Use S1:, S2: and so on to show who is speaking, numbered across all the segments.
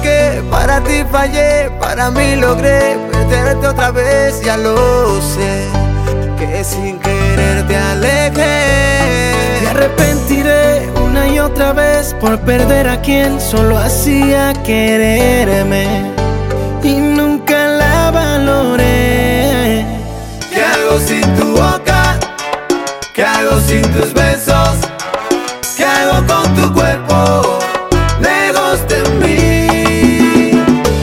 S1: equivoqué, para ti fallé, para mí logré perderte otra vez. Ya lo sé, que sin querer te alejé.
S2: Me arrepentiré una y otra vez por perder a quien solo hacía quererme y nunca la valoré.
S1: ¿Qué hago sin tu boca? ¿Qué hago sin tus besos? ¿Qué hago con tu cuerpo lejos de mí?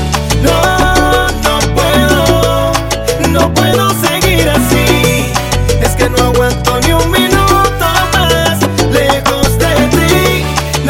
S2: No puedo seguir así. Es que no aguanto ni un minuto más lejos de ti.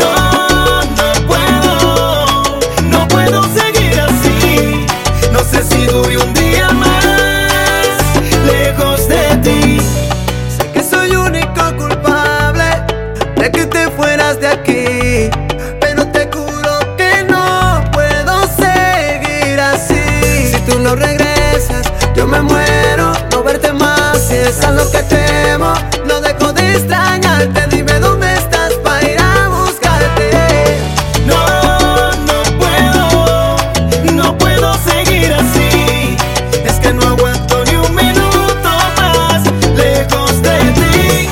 S2: No puedo seguir así. No sé si dure un día más lejos de ti.
S1: Sé que soy único culpable de que te fueras de aquí, pero te juro que no puedo seguir así. Si tú no regresas, yo me muero, no verte más. Si es a lo que temo, no dejo de extrañarte. Dime dónde estás para ir a buscarte.
S2: No puedo seguir así. Es que no aguanto ni un minuto más lejos de ti.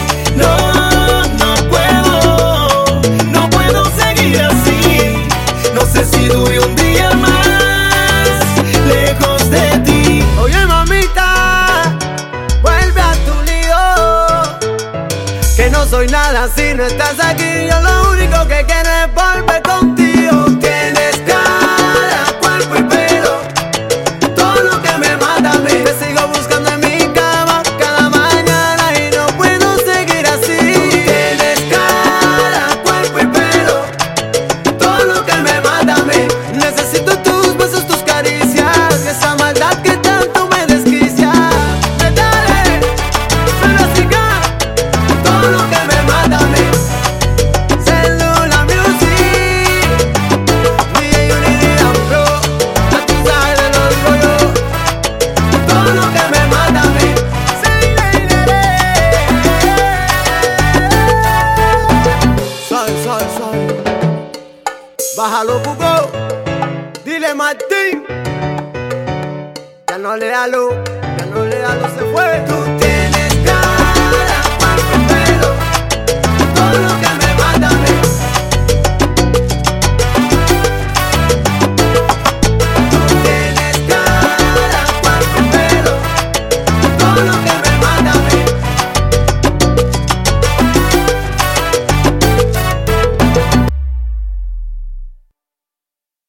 S2: No puedo seguir así. No sé si dure un día más lejos de ti.
S1: Oye mamita, vuelve a tu nido, que no soy nada si no estás aquí. Yo lo único que quiero es volver contigo. Tienes cara, cuerpo y pelo, todo lo que me mata a mí. Te sigo buscando en mi cama cada mañana y no puedo seguir así. Tienes cara, cuerpo y pelo, todo lo que me mata a mí. Necesito tus besos, tus caricias y esa maldad que tanto me desquicia. Dale, solo siga todo lo que me mata a mí. Cellular Music, DJ Unidad Pro, a tu sabes lo digo yo. Todo lo que me mata a mí. Suave. Bájalo, Cuco. Dile Martín. Ya no le halo, se fue.